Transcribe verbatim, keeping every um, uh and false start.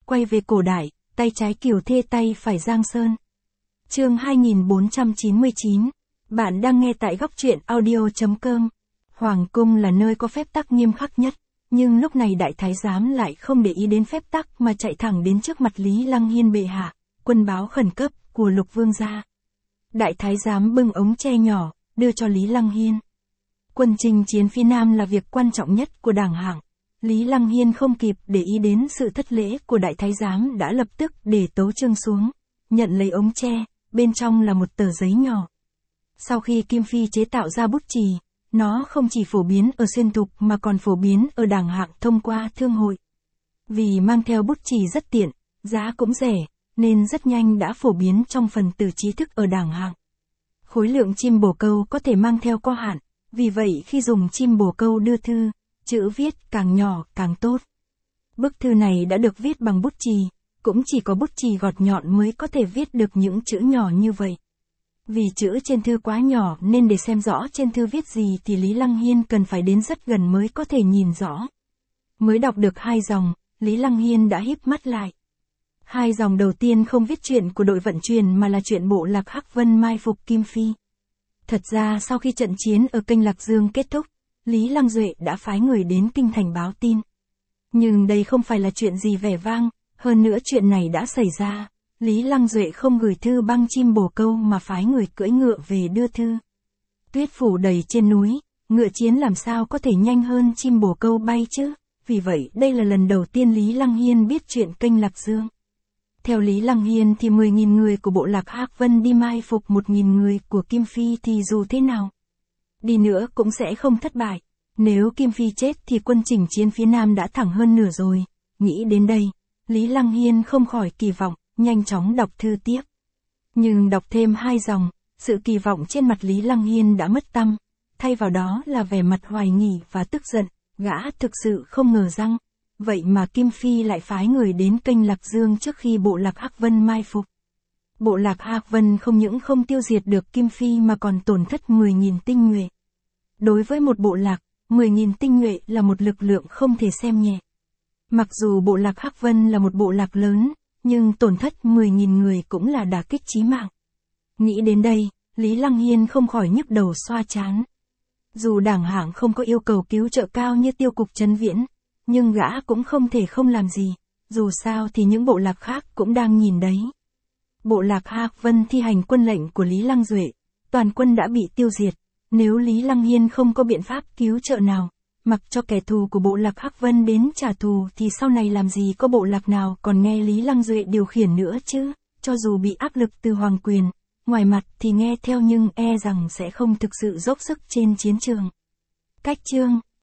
quay về cổ đại, tay trái Kiều Thê tay phải Giang Sơn. Chương hai nghìn bốn trăm chín mươi chín. Bạn đang nghe tại góc truyện audio chấm com. Hoàng cung là nơi có phép tắc nghiêm khắc nhất, nhưng lúc này đại thái giám lại không để ý đến phép tắc mà chạy thẳng đến trước mặt Lý Lăng Hiên bệ hạ, quân báo khẩn cấp của Lục vương gia. Đại thái giám bưng ống tre nhỏ, đưa cho Lý Lăng Hiên. Quân chinh chiến phía Nam là việc quan trọng nhất của đảng Hạng. Lý Lăng Hiên không kịp để ý đến sự thất lễ của đại thái giám đã lập tức để tấu chương xuống, nhận lấy ống tre, bên trong là một tờ giấy nhỏ. Sau khi Kim Phi chế tạo ra bút chì, nó không chỉ phổ biến ở xuyên thục mà còn phổ biến ở đảng Hạng thông qua thương hội. Vì mang theo bút chì rất tiện, giá cũng rẻ, nên rất nhanh đã phổ biến trong phần tử trí thức ở đảng Hạng. Khối lượng chim bồ câu có thể mang theo có hạn, vì vậy khi dùng chim bồ câu đưa thư, chữ viết càng nhỏ càng tốt. Bức thư này đã được viết bằng bút chì, cũng chỉ có bút chì gọt nhọn mới có thể viết được những chữ nhỏ như vậy. Vì chữ trên thư quá nhỏ nên để xem rõ trên thư viết gì thì Lý Lăng Hiên cần phải đến rất gần mới có thể nhìn rõ. Mới đọc được hai dòng, Lý Lăng Hiên đã híp mắt lại. Hai dòng đầu tiên không viết chuyện của đội vận chuyển mà là chuyện bộ lạc Hắc Vân mai phục Kim Phi. Thật ra sau khi trận chiến ở kênh Lạc Dương kết thúc, Lý Lăng Duệ đã phái người đến kinh thành báo tin. Nhưng đây không phải là chuyện gì vẻ vang, hơn nữa chuyện này đã xảy ra. Lý Lăng Duệ không gửi thư băng chim bồ câu mà phái người cưỡi ngựa về đưa thư. Tuyết phủ đầy trên núi, ngựa chiến làm sao có thể nhanh hơn chim bồ câu bay chứ, vì vậy đây là lần đầu tiên Lý Lăng Hiên biết chuyện kênh Lạc Dương. Theo Lý Lăng Hiên thì mười nghìn người của bộ lạc Hắc Vân đi mai phục một nghìn người của Kim Phi thì dù thế nào đi nữa cũng sẽ không thất bại. Nếu Kim Phi chết thì quân chỉnh chiến phía Nam đã thẳng hơn nửa rồi. Nghĩ đến đây, Lý Lăng Hiên không khỏi kỳ vọng, nhanh chóng đọc thư tiếp. Nhưng đọc thêm hai dòng, sự kỳ vọng trên mặt Lý Lăng Hiên đã mất tăm, thay vào đó là vẻ mặt hoài nghi và tức giận, gã thực sự không ngờ rằng, vậy mà Kim Phi lại phái người đến kênh Lạc Dương trước khi bộ lạc Hắc Vân mai phục. Bộ lạc Hắc Vân không những không tiêu diệt được Kim Phi mà còn tổn thất mười nghìn tinh nhuệ. Đối với một bộ lạc, mười nghìn tinh nhuệ là một lực lượng không thể xem nhẹ. Mặc dù bộ lạc Hắc Vân là một bộ lạc lớn, nhưng tổn thất mười nghìn người cũng là đả kích chí mạng. Nghĩ đến đây, Lý Lăng Hiên không khỏi nhức đầu xoa trán. Dù đảng Hạng không có yêu cầu cứu trợ cao như Tiêu cục Trấn Viễn, nhưng gã cũng không thể không làm gì, dù sao thì những bộ lạc khác cũng đang nhìn đấy. Bộ lạc Hắc Vân thi hành quân lệnh của Lý Lăng Duệ, toàn quân đã bị tiêu diệt. Nếu Lý Lăng Hiên không có biện pháp cứu trợ nào, mặc cho kẻ thù của bộ lạc Hắc Vân đến trả thù thì sau này làm gì có bộ lạc nào còn nghe Lý Lăng Duệ điều khiển nữa chứ, cho dù bị áp lực từ hoàng quyền, ngoài mặt thì nghe theo nhưng e rằng sẽ không thực sự dốc sức trên chiến trường. Cách chương